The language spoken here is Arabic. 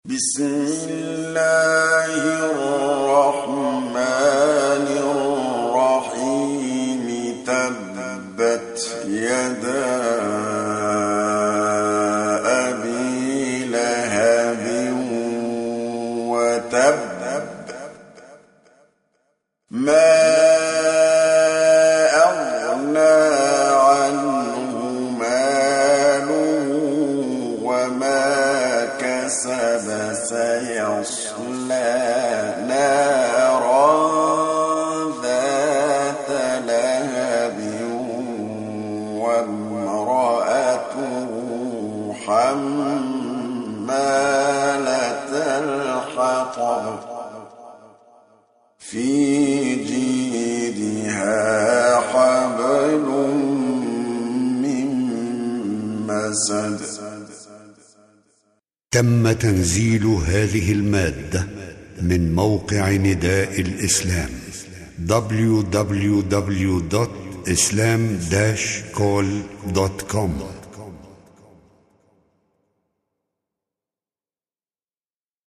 بسم الله الرحمن الرحيم تبت يدا أبي لهب وتب ما أغنى عنه ماله وما كسب سيصلى نارا ذات لهب وامرأته حمالة الحطب في جيدها حبل من مسد. تم تنزيل هذه المادة من موقع نداء الإسلام www.islam-call.com